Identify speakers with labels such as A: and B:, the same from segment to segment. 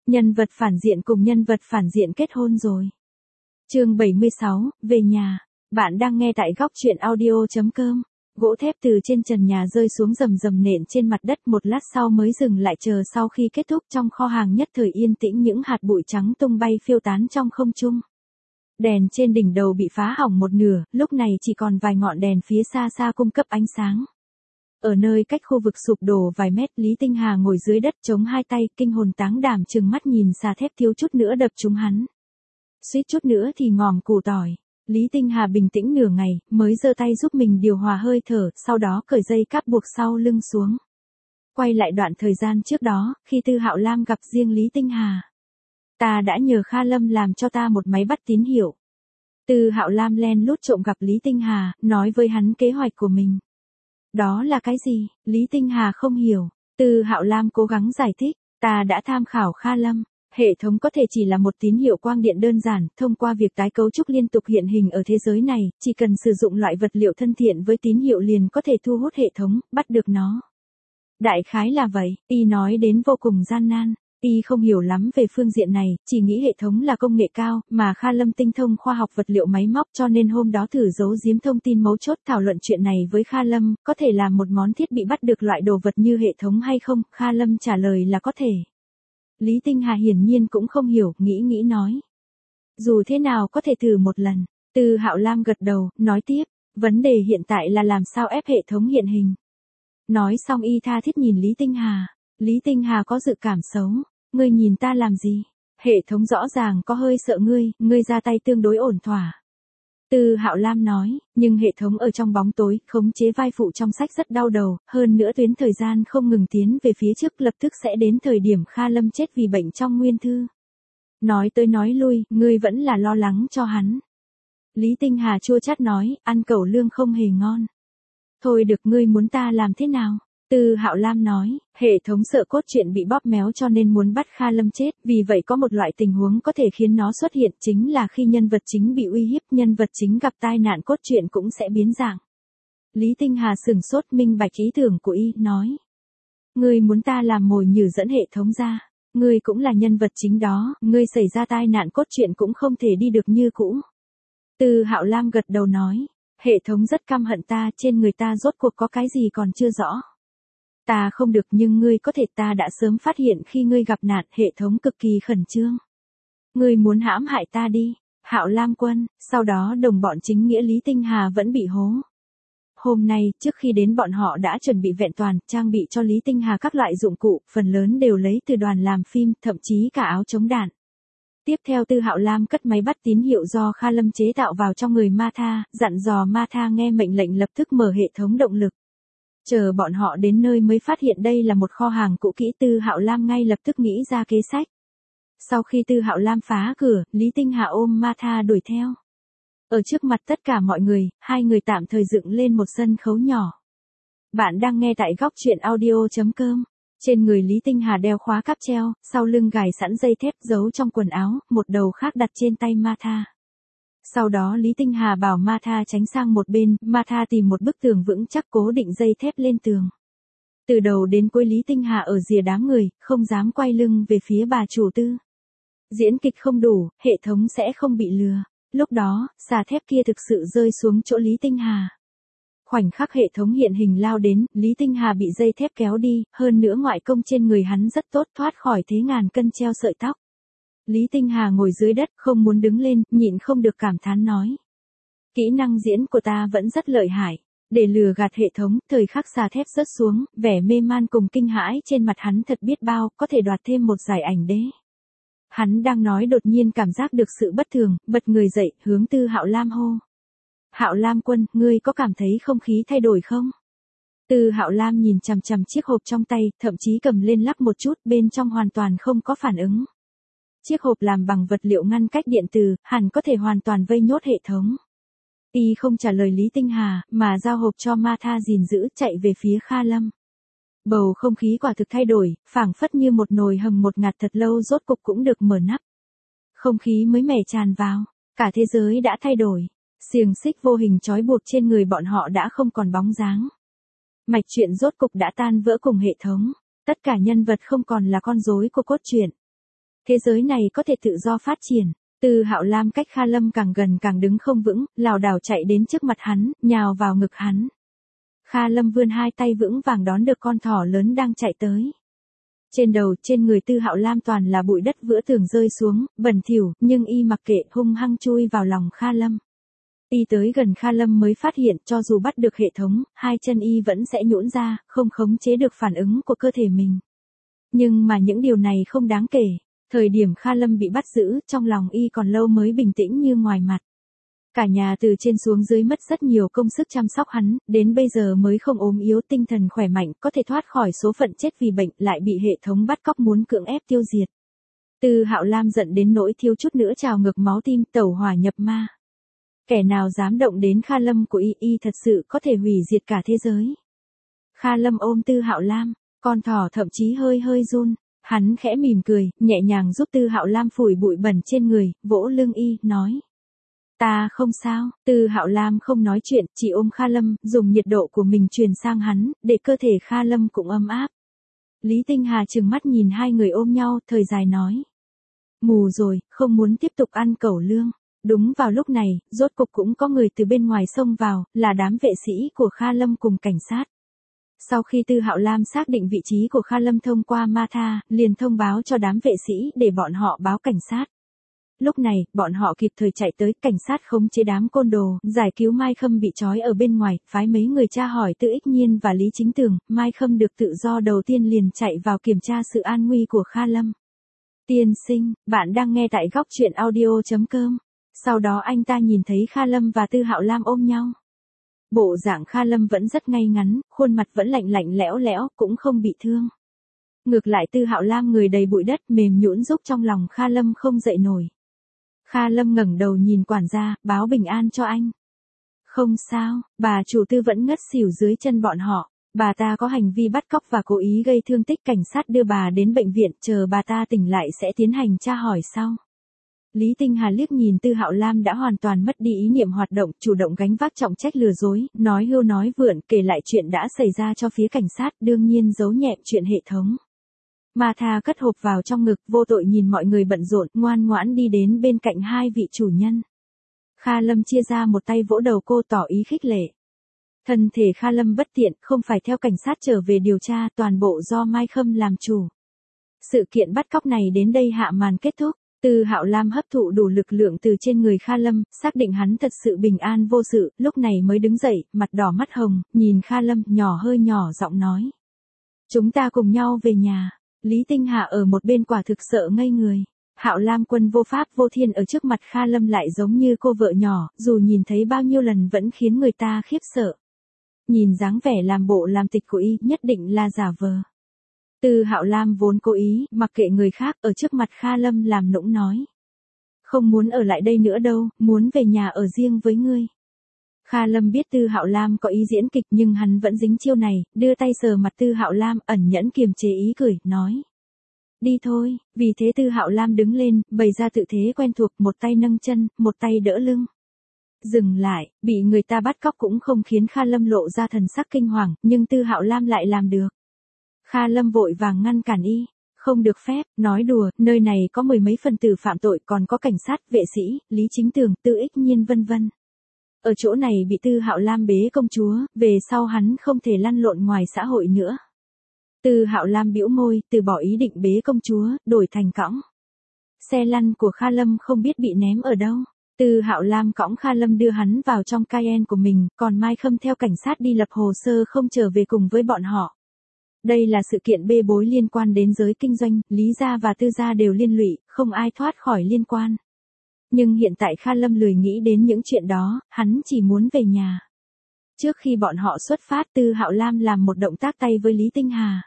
A: Nhân vật phản diện cùng nhân vật phản diện kết hôn rồi. Chương 76, về nhà. Bạn đang nghe tại góc truyện audio.com. Gỗ thép từ trên trần nhà rơi xuống rầm rầm nện trên mặt đất, một lát sau mới dừng lại, chờ sau khi kết thúc trong kho hàng nhất thời yên tĩnh, những hạt bụi trắng tung bay phiêu tán trong không trung. Đèn trên đỉnh đầu bị phá hỏng một nửa, lúc này chỉ còn vài ngọn đèn phía xa xa cung cấp ánh sáng. Ở nơi cách khu vực sụp đổ vài mét, Lý Tinh Hà ngồi dưới đất chống hai tay, kinh hồn táng đảm trừng mắt nhìn xà thép thiếu chút nữa đập trúng hắn. Suýt chút nữa thì ngòm củ tỏi. Lý Tinh Hà bình tĩnh nửa ngày, mới giơ tay giúp mình điều hòa hơi thở, sau đó cởi dây cáp buộc sau lưng xuống. Quay lại đoạn thời gian trước đó, khi Tư Hạo Lam gặp riêng Lý Tinh Hà. Ta đã nhờ Kha Lâm làm cho ta một máy bắt tín hiệu. Tư Hạo Lam len lút trộm gặp Lý Tinh Hà, nói với hắn kế hoạch của mình. Đó là cái gì? Lý Tinh Hà không hiểu. Tư Hạo Lam cố gắng giải thích. Ta đã tham khảo Kha Lâm. Hệ thống có thể chỉ là một tín hiệu quang điện đơn giản, thông qua việc tái cấu trúc liên tục hiện hình ở thế giới này, chỉ cần sử dụng loại vật liệu thân thiện với tín hiệu liền có thể thu hút hệ thống, bắt được nó. Đại khái là vậy, y nói đến vô cùng gian nan. Y không hiểu lắm về phương diện này, chỉ nghĩ hệ thống là công nghệ cao, mà Kha Lâm tinh thông khoa học vật liệu máy móc, cho nên hôm đó thử giấu giếm thông tin mấu chốt thảo luận chuyện này với Kha Lâm, có thể làm một món thiết bị bắt được loại đồ vật như hệ thống hay không. Kha Lâm trả lời là có thể. Lý Tinh Hà hiển nhiên cũng không hiểu, nghĩ nói. Dù thế nào có thể thử một lần. Tư Hạo Lam gật đầu, nói tiếp, vấn đề hiện tại là làm sao ép hệ thống hiện hình. Nói xong y tha thiết nhìn Lý Tinh Hà. Lý Tinh Hà có dự cảm xấu. Ngươi nhìn ta làm gì? Hệ thống rõ ràng có hơi sợ ngươi ra tay tương đối ổn thỏa. Tư Hạo Lam nói, nhưng hệ thống ở trong bóng tối, khống chế vai phụ trong sách rất đau đầu, hơn nữa tuyến thời gian không ngừng tiến về phía trước, lập tức sẽ đến thời điểm Kha Lâm chết vì bệnh trong nguyên thư. Nói tới nói lui, ngươi vẫn là lo lắng cho hắn. Lý Tinh Hà chua chát nói, ăn cẩu lương không hề ngon. Thôi được, ngươi muốn ta làm thế nào? Tư Hạo Lam nói, hệ thống sợ cốt truyện bị bóp méo cho nên muốn bắt Kha Lâm chết, vì vậy có một loại tình huống có thể khiến nó xuất hiện, chính là khi nhân vật chính bị uy hiếp, nhân vật chính gặp tai nạn, cốt truyện cũng sẽ biến dạng. Lý Tinh Hà sửng sốt, minh bạch ý tưởng của y, nói. Ngươi muốn ta làm mồi nhử dẫn hệ thống ra, ngươi cũng là nhân vật chính đó, ngươi xảy ra tai nạn cốt truyện cũng không thể đi được như cũ. Tư Hạo Lam gật đầu nói, hệ thống rất căm hận ta, trên người ta rốt cuộc có cái gì còn chưa rõ. Ta không được, nhưng ngươi có thể, ta đã sớm phát hiện khi ngươi gặp nạn, hệ thống cực kỳ khẩn trương. Ngươi muốn hãm hại ta đi, Hạo Lam quân, sau đó đồng bọn chính nghĩa Lý Tinh Hà vẫn bị hố. Hôm nay, trước khi đến bọn họ đã chuẩn bị vẹn toàn, trang bị cho Lý Tinh Hà các loại dụng cụ, phần lớn đều lấy từ đoàn làm phim, thậm chí cả áo chống đạn. Tiếp theo Tư Hạo Lam cất máy bắt tín hiệu do Kha Lâm chế tạo vào trong người Ma Tha, dặn dò Ma Tha nghe mệnh lệnh lập tức mở hệ thống động lực. Chờ bọn họ đến nơi mới phát hiện đây là một kho hàng cũ kỹ. Tư Hạo Lam ngay lập tức nghĩ ra kế sách. Sau khi Tư Hạo Lam phá cửa, Lý Tinh Hà ôm Ma Tha đuổi theo. Ở trước mặt tất cả mọi người, hai người tạm thời dựng lên một sân khấu nhỏ. Bạn đang nghe tại góc truyện audio.com. Trên người Lý Tinh Hà đeo khóa cáp treo, sau lưng gài sẵn dây thép giấu trong quần áo, một đầu khác đặt trên tay Ma Tha. Sau đó Lý Tinh Hà bảo Ma Tha tránh sang một bên, Ma Tha tìm một bức tường vững chắc cố định dây thép lên tường. Từ đầu đến cuối Lý Tinh Hà ở rìa đám người, không dám quay lưng về phía bà chủ Tư. Diễn kịch không đủ, hệ thống sẽ không bị lừa. Lúc đó, xà thép kia thực sự rơi xuống chỗ Lý Tinh Hà. Khoảnh khắc hệ thống hiện hình lao đến, Lý Tinh Hà bị dây thép kéo đi, hơn nữa ngoại công trên người hắn rất tốt, thoát khỏi thế ngàn cân treo sợi tóc. Lý Tinh Hà ngồi dưới đất, không muốn đứng lên, nhịn không được cảm thán nói. Kỹ năng diễn của ta vẫn rất lợi hại. Để lừa gạt hệ thống, thời khắc xà thép rớt xuống, vẻ mê man cùng kinh hãi trên mặt hắn thật biết bao, có thể đoạt thêm một giải ảnh đế. Hắn đang nói đột nhiên cảm giác được sự bất thường, bật người dậy, hướng Tư Hạo Lam hô. Hạo Lam quân, ngươi có cảm thấy không khí thay đổi không? Tư Hạo Lam nhìn chằm chằm chiếc hộp trong tay, thậm chí cầm lên lắc một chút, bên trong hoàn toàn không có phản ứng. Chiếc hộp làm bằng vật liệu ngăn cách điện từ, hẳn có thể hoàn toàn vây nhốt hệ thống. Y không trả lời Lý Tinh Hà, mà giao hộp cho Ma Tha gìn giữ, chạy về phía Kha Lâm. Bầu không khí quả thực thay đổi, phảng phất như một nồi hầm một ngạt thật lâu rốt cục cũng được mở nắp. Không khí mới mẻ tràn vào, cả thế giới đã thay đổi. Xiềng xích vô hình trói buộc trên người bọn họ đã không còn bóng dáng. Mạch truyện rốt cục đã tan vỡ cùng hệ thống. Tất cả nhân vật không còn là con rối của cốt truyện. Thế giới này có thể tự do phát triển. Tư Hạo Lam cách Kha Lâm càng gần càng đứng không vững, lảo đảo chạy đến trước mặt hắn, nhào vào ngực hắn. Kha Lâm vươn hai tay vững vàng đón được con thỏ lớn đang chạy tới. Trên đầu, trên người Tư Hạo Lam toàn là bụi đất vữa tường rơi xuống, bẩn thỉu, nhưng y mặc kệ, hung hăng chui vào lòng Kha Lâm. Y tới gần Kha Lâm mới phát hiện cho dù bắt được hệ thống, hai chân y vẫn sẽ nhũn ra, không khống chế được phản ứng của cơ thể mình. Nhưng mà những điều này không đáng kể. Thời điểm Kha Lâm bị bắt giữ, trong lòng y còn lâu mới bình tĩnh như ngoài mặt. Cả nhà từ trên xuống dưới mất rất nhiều công sức chăm sóc hắn, đến bây giờ mới không ốm yếu, tinh thần khỏe mạnh, có thể thoát khỏi số phận chết vì bệnh, lại bị hệ thống bắt cóc muốn cưỡng ép tiêu diệt. Tư Hạo Lam giận đến nỗi thiếu chút nữa trào ngược máu tim, tẩu hỏa nhập ma. Kẻ nào dám động đến Kha Lâm của y thật sự có thể hủy diệt cả thế giới. Kha Lâm ôm Tư Hạo Lam, con thỏ thậm chí hơi hơi run. Hắn khẽ mỉm cười, nhẹ nhàng giúp Tư Hạo Lam phủi bụi bẩn trên người, vỗ lưng y, nói. Ta không sao. Tư Hạo Lam không nói chuyện, chỉ ôm Kha Lâm, dùng nhiệt độ của mình truyền sang hắn, để cơ thể Kha Lâm cũng ấm áp. Lý Tinh Hà trừng mắt nhìn hai người ôm nhau, thời dài nói. Mù rồi, không muốn tiếp tục ăn cẩu lương. Đúng vào lúc này, rốt cục cũng có người từ bên ngoài xông vào, là đám vệ sĩ của Kha Lâm cùng cảnh sát. Sau khi Tư Hạo Lam xác định vị trí của Kha Lâm thông qua ma tha, liền thông báo cho đám vệ sĩ để bọn họ báo cảnh sát. Lúc này, bọn họ kịp thời chạy tới, cảnh sát khống chế đám côn đồ, giải cứu Mai Khâm bị trói ở bên ngoài, phái mấy người tra hỏi Tư Ích Nhiên và Lý Chính Tường, Mai Khâm được tự do đầu tiên liền chạy vào kiểm tra sự an nguy của Kha Lâm. Tiên sinh, bạn đang nghe tại góc truyện audio.com. Sau đó anh ta nhìn thấy Kha Lâm và Tư Hạo Lam ôm nhau. Bộ dạng Kha Lâm vẫn rất ngay ngắn, khuôn mặt vẫn lạnh lạnh lẽo lẽo, cũng không bị thương. Ngược lại Tư Hạo Lam người đầy bụi đất mềm nhũn giúp trong lòng Kha Lâm không dậy nổi. Kha Lâm ngẩng đầu nhìn quản gia, báo bình an cho anh. Không sao, bà chủ Tư vẫn ngất xỉu dưới chân bọn họ. Bà ta có hành vi bắt cóc và cố ý gây thương tích, cảnh sát đưa bà đến bệnh viện, chờ bà ta tỉnh lại sẽ tiến hành tra hỏi sau. Lý Tinh Hà liếc nhìn Tư Hạo Lam đã hoàn toàn mất đi ý niệm hoạt động, chủ động gánh vác trọng trách lừa dối, nói hưu nói vượn, kể lại chuyện đã xảy ra cho phía cảnh sát, đương nhiên giấu nhẹm chuyện hệ thống. Ma Tha cất hộp vào trong ngực, vô tội nhìn mọi người bận rộn, ngoan ngoãn đi đến bên cạnh hai vị chủ nhân. Kha Lâm chia ra một tay vỗ đầu cô tỏ ý khích lệ. Thân thể Kha Lâm bất tiện, không phải theo cảnh sát trở về điều tra, toàn bộ do Mai Khâm làm chủ. Sự kiện bắt cóc này đến đây hạ màn kết thúc. Tư Hạo Lam hấp thụ đủ lực lượng từ trên người Kha Lâm, xác định hắn thật sự bình an vô sự, lúc này mới đứng dậy, mặt đỏ mắt hồng, nhìn Kha Lâm, hơi nhỏ giọng nói. Chúng ta cùng nhau về nhà. Lý Tinh Hà ở một bên quả thực sợ ngây người. Hạo Lam quân vô pháp vô thiên ở trước mặt Kha Lâm lại giống như cô vợ nhỏ, dù nhìn thấy bao nhiêu lần vẫn khiến người ta khiếp sợ. Nhìn dáng vẻ làm bộ làm tịch của y, nhất định là giả vờ. Tư Hạo Lam vốn cố ý, mặc kệ người khác, ở trước mặt Kha Lâm làm nũng nói. Không muốn ở lại đây nữa đâu, muốn về nhà ở riêng với ngươi. Kha Lâm biết Tư Hạo Lam có ý diễn kịch nhưng hắn vẫn dính chiêu này, đưa tay sờ mặt Tư Hạo Lam, ẩn nhẫn kiềm chế ý cười, nói. Đi thôi, vì thế Tư Hạo Lam đứng lên, bày ra tự thế quen thuộc, một tay nâng chân, một tay đỡ lưng. Dừng lại, bị người ta bắt cóc cũng không khiến Kha Lâm lộ ra thần sắc kinh hoàng, nhưng Tư Hạo Lam lại làm được. Kha Lâm vội vàng ngăn cản y, không được phép, nói đùa, nơi này có mười mấy phần tử phạm tội, còn có cảnh sát, vệ sĩ, Lý Chính Tường, Tư Ích Nhiên vân vân. Ở chỗ này bị Tư Hạo Lam bế công chúa, về sau hắn không thể lăn lộn ngoài xã hội nữa. Tư Hạo Lam bĩu môi, từ bỏ ý định bế công chúa, đổi thành cõng. Xe lăn của Kha Lâm không biết bị ném ở đâu. Tư Hạo Lam cõng Kha Lâm đưa hắn vào trong Cayenne của mình, còn Mai Khâm theo cảnh sát đi lập hồ sơ không trở về cùng với bọn họ. Đây là sự kiện bê bối liên quan đến giới kinh doanh, Lý gia và Tư gia đều liên lụy, không ai thoát khỏi liên quan. Nhưng hiện tại Kha Lâm lười nghĩ đến những chuyện đó, hắn chỉ muốn về nhà. Trước khi bọn họ xuất phát, Tư Hạo Lam làm một động tác tay với Lý Tinh Hà.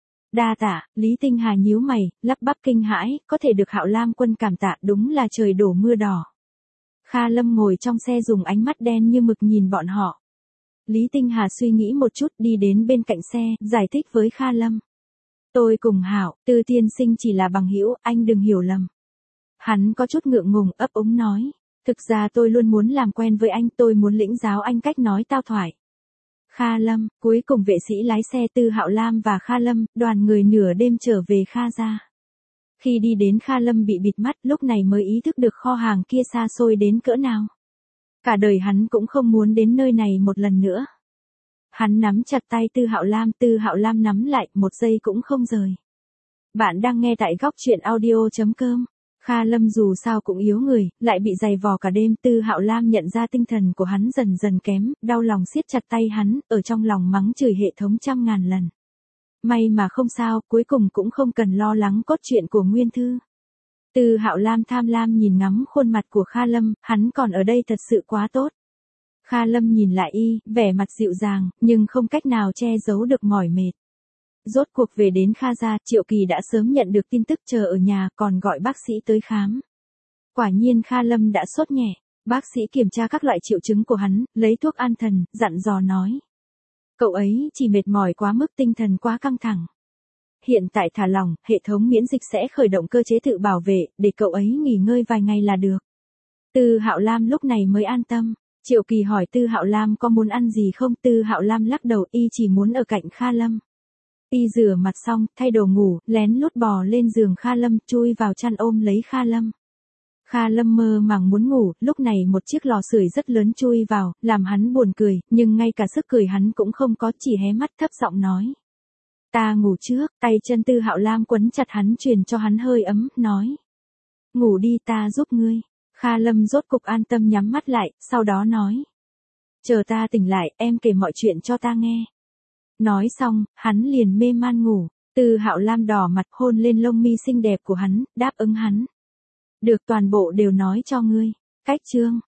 A: Đa tạ, Lý Tinh Hà nhíu mày, lắp bắp kinh hãi, có thể được Hạo Lam quân cảm tạ, đúng là trời đổ mưa đỏ. Kha Lâm ngồi trong xe dùng ánh mắt đen như mực nhìn bọn họ. Lý Tinh Hà suy nghĩ một chút, đi đến bên cạnh xe, giải thích với Kha Lâm. Tôi cùng Hạo, Tư tiên sinh chỉ là bằng hữu, anh đừng hiểu lầm. Hắn có chút ngượng ngùng, ấp úng nói. Thực ra tôi luôn muốn làm quen với anh, tôi muốn lĩnh giáo anh cách nói tao thoại. Kha Lâm, cuối cùng vệ sĩ lái xe Tư Hạo Lam và Kha Lâm, đoàn người nửa đêm trở về Kha gia. Khi đi đến Kha Lâm bị bịt mắt, lúc này mới ý thức được kho hàng kia xa xôi đến cỡ nào. Cả đời hắn cũng không muốn đến nơi này một lần nữa. Hắn nắm chặt tay Tư Hạo Lam nắm lại, một giây cũng không rời. Bạn đang nghe tại góc chuyện audio.com. Kha Lâm dù sao cũng yếu người, lại bị giày vò cả đêm. Tư Hạo Lam nhận ra tinh thần của hắn dần dần kém, đau lòng siết chặt tay hắn, ở trong lòng mắng chửi hệ thống trăm ngàn lần. May mà không sao, cuối cùng cũng không cần lo lắng cốt truyện của Nguyên Thư. Tư Hạo Lam tham lam nhìn ngắm khuôn mặt của Kha Lâm, hắn còn ở đây thật sự quá tốt. Kha Lâm nhìn lại y, vẻ mặt dịu dàng, nhưng không cách nào che giấu được mỏi mệt. Rốt cuộc về đến Kha gia, Triệu Kỳ đã sớm nhận được tin tức chờ ở nhà, còn gọi bác sĩ tới khám. Quả nhiên Kha Lâm đã sốt nhẹ, bác sĩ kiểm tra các loại triệu chứng của hắn, lấy thuốc an thần, dặn dò nói. Cậu ấy chỉ mệt mỏi quá mức, tinh thần quá căng thẳng. Hiện tại thả lỏng, hệ thống miễn dịch sẽ khởi động cơ chế tự bảo vệ, để cậu ấy nghỉ ngơi vài ngày là được. Tư Hạo Lam lúc này mới an tâm. Triệu Kỳ hỏi Tư Hạo Lam có muốn ăn gì không, Tư Hạo Lam lắc đầu, y chỉ muốn ở cạnh Kha Lâm. Y rửa mặt xong, thay đồ ngủ, lén lút bò lên giường Kha Lâm, chui vào chăn ôm lấy Kha Lâm. Kha Lâm mơ màng muốn ngủ, lúc này một chiếc lò sưởi rất lớn chui vào, làm hắn buồn cười, nhưng ngay cả sức cười hắn cũng không có, chỉ hé mắt thấp giọng nói. Ta ngủ trước, tay chân Tư Hạo Lam quấn chặt hắn, truyền cho hắn hơi ấm, nói. Ngủ đi, ta giúp ngươi. Kha Lâm rốt cục an tâm nhắm mắt lại, sau đó nói. Chờ ta tỉnh lại, em kể mọi chuyện cho ta nghe. Nói xong, hắn liền mê man ngủ. Tư Hạo Lam đỏ mặt hôn lên lông mi xinh đẹp của hắn, đáp ứng hắn. Được, toàn bộ đều nói cho ngươi. Cách chương